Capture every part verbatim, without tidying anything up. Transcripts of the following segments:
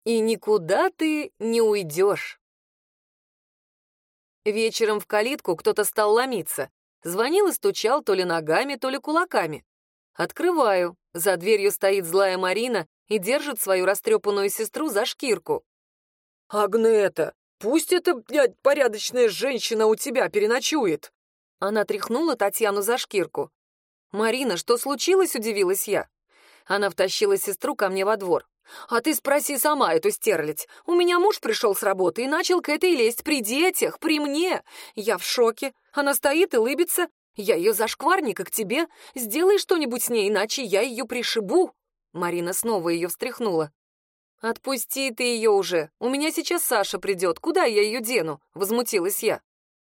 И никуда ты не уйдешь. Вечером в калитку кто-то стал ломиться. Звонил и стучал то ли ногами, то ли кулаками. Открываю. За дверью стоит злая Марина и держит свою растрепанную сестру за шкирку. «Агнета, пусть эта, блядь, порядочная женщина у тебя переночует!» Она тряхнула Татьяну за шкирку. «Марина, что случилось?» — удивилась я. Она втащила сестру ко мне во двор. «А ты спроси сама эту стерлядь. У меня муж пришел с работы и начал к этой лезть при детях, при мне. Я в шоке. Она стоит и лыбится. Я ее зашкварник, и к тебе. Сделай что-нибудь с ней, иначе я ее пришибу». Марина снова ее встряхнула. «Отпусти ты ее уже. У меня сейчас Саша придет. Куда я ее дену?» — возмутилась я.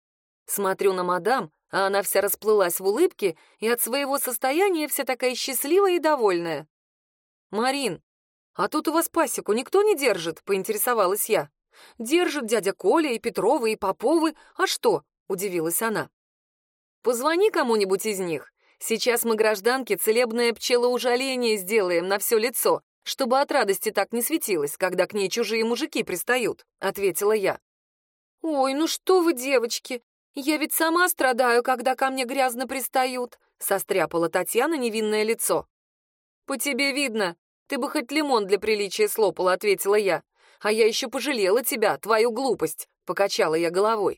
Смотрю на мадам, а она вся расплылась в улыбке и от своего состояния вся такая счастливая и довольная. «Марин, а тут у вас пасеку никто не держит?» — поинтересовалась я. «Держит дядя Коля и Петровы, и Поповы. А что?» — удивилась она. «Позвони кому-нибудь из них. Сейчас мы гражданке целебное пчелоужаление сделаем на все лицо, чтобы от радости так не светилось, когда к ней чужие мужики пристают», — ответила я. «Ой, ну что вы, девочки, я ведь сама страдаю, когда ко мне грязно пристают», — состряпала Татьяна невинное лицо. «По тебе видно. Ты бы хоть лимон для приличия слопала», — ответила я. «А я еще пожалела тебя, твою глупость», — покачала я головой.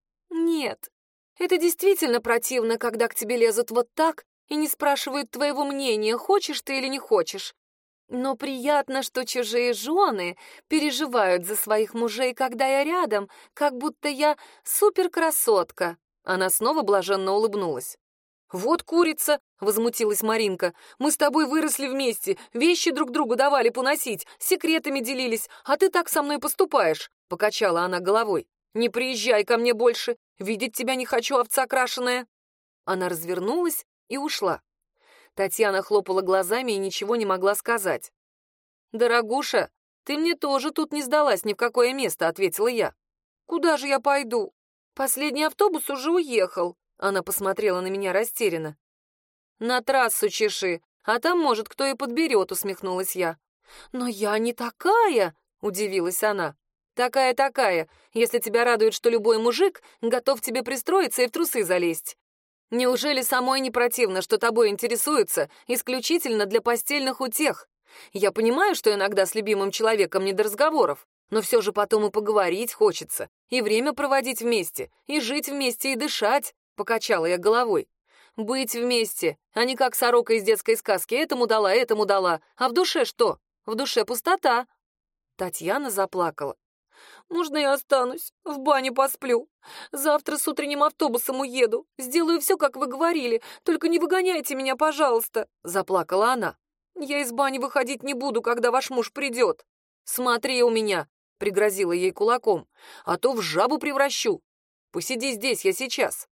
«Нет, это действительно противно, когда к тебе лезут вот так и не спрашивают твоего мнения, хочешь ты или не хочешь. Но приятно, что чужие жены переживают за своих мужей, когда я рядом, как будто я суперкрасотка». Она снова блаженно улыбнулась. «Вот курица!» — возмутилась Маринка. «Мы с тобой выросли вместе, вещи друг другу давали поносить, секретами делились, а ты так со мной поступаешь!» — покачала она головой. «Не приезжай ко мне больше, видеть тебя не хочу, овца крашеная!» Она развернулась и ушла. Татьяна хлопала глазами и ничего не могла сказать. «Дорогуша, ты мне тоже тут не сдалась ни в какое место», — ответила я. «Куда же я пойду? Последний автобус уже уехал». Она посмотрела на меня растерянно. «На трассу чеши, а там, может, кто и подберет», — усмехнулась я. «Но я не такая», — удивилась она. «Такая-такая, если тебя радует, что любой мужик готов тебе пристроиться и в трусы залезть. Неужели самой не противно, что тобой интересуются исключительно для постельных утех? Я понимаю, что иногда с любимым человеком не до разговоров, но все же потом и поговорить хочется, и время проводить вместе, и жить вместе, и дышать», — покачала я головой. «Быть вместе, а не как сорока из детской сказки, этому дала, этому дала, а в душе что? В душе пустота». Татьяна заплакала. «Можно я останусь? В бане посплю. Завтра с утренним автобусом уеду. Сделаю все, как вы говорили. Только не выгоняйте меня, пожалуйста», — заплакала она. «Я из бани выходить не буду, когда ваш муж придет». «Смотри у меня», — пригрозила ей кулаком, «а то в жабу превращу. Посиди здесь, я сейчас».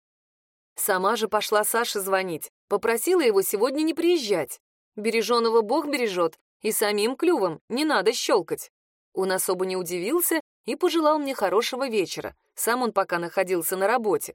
Сама же пошла Саше звонить. Попросила его сегодня не приезжать. Береженого Бог бережет, и самим клювом не надо щелкать. Он особо не удивился и пожелал мне хорошего вечера. Сам он пока находился на работе.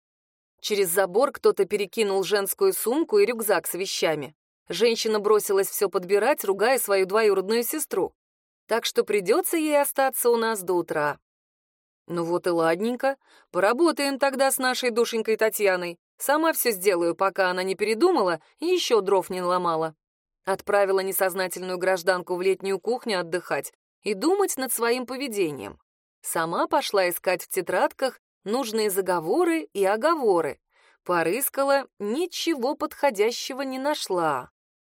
Через забор кто-то перекинул женскую сумку и рюкзак с вещами. Женщина бросилась все подбирать, ругая свою двоюродную сестру. Так что придется ей остаться у нас до утра. Ну вот и ладненько. Поработаем тогда с нашей душенькой Татьяной. Сама все сделаю, пока она не передумала и еще дров не наломала. Отправила несознательную гражданку в летнюю кухню отдыхать и думать над своим поведением. Сама пошла искать в тетрадках нужные заговоры и оговоры. Порыскала, ничего подходящего не нашла.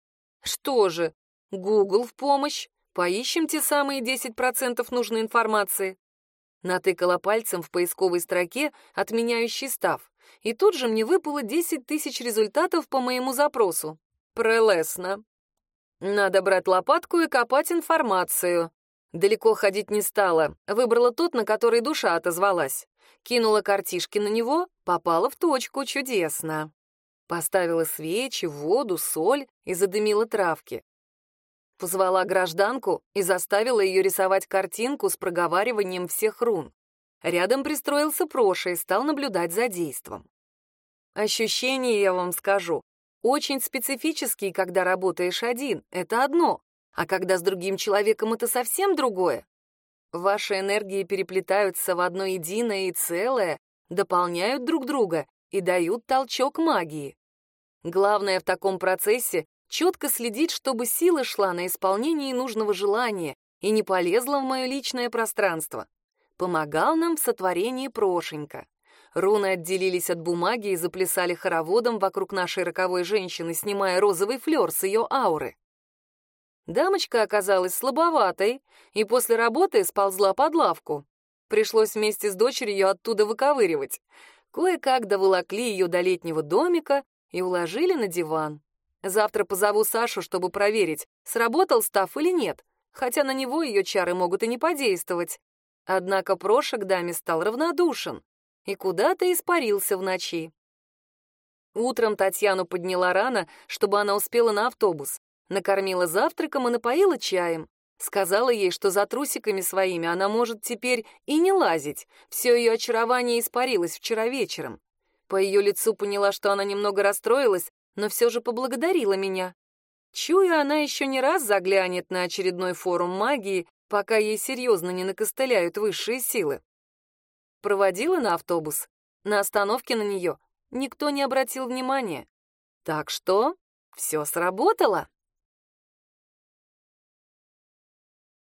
Что же, Google в помощь. Поищем те самые десять процентов нужной информации. Натыкала пальцем в поисковой строке отменяющий став, и тут же мне выпало десять тысяч результатов по моему запросу. Прелестно. Надо брать лопатку и копать информацию. Далеко ходить не стала, выбрала тот, на который душа отозвалась. Кинула картишки на него, попала в точку, чудесно. Поставила свечи, воду, соль и задымила травки. Позвала гражданку и заставила ее рисовать картинку с проговариванием всех рун. Рядом пристроился Проша и стал наблюдать за действом. Ощущения, я вам скажу, очень специфические, когда работаешь один, это одно. А когда с другим человеком, это совсем другое. Ваши энергии переплетаются в одно единое и целое, дополняют друг друга и дают толчок магии. Главное в таком процессе — четко следить, чтобы сила шла на исполнение нужного желания и не полезла в мое личное пространство. Помогал нам в сотворении Прошенька. Руны отделились от бумаги и заплясали хороводом вокруг нашей роковой женщины, снимая розовый флёр с ее ауры. Дамочка оказалась слабоватой и после работы сползла под лавку. Пришлось вместе с дочерью ее оттуда выковыривать. Кое-как доволокли ее до летнего домика и уложили на диван. Завтра позову Сашу, чтобы проверить, сработал став или нет, хотя на него ее чары могут и не подействовать. Однако Проша к даме стал равнодушен и куда-то испарился в ночи. Утром Татьяну подняла рано, чтобы она успела на автобус. Накормила завтраком и напоила чаем. Сказала ей, что за трусиками своими она может теперь и не лазить. Все ее очарование испарилось вчера вечером. По ее лицу поняла, что она немного расстроилась, но все же поблагодарила меня. Чую, она еще не раз заглянет на очередной форум магии, пока ей серьезно не накостыляют высшие силы. Проводила на автобус. На остановке на нее никто не обратил внимания. Так что все сработало.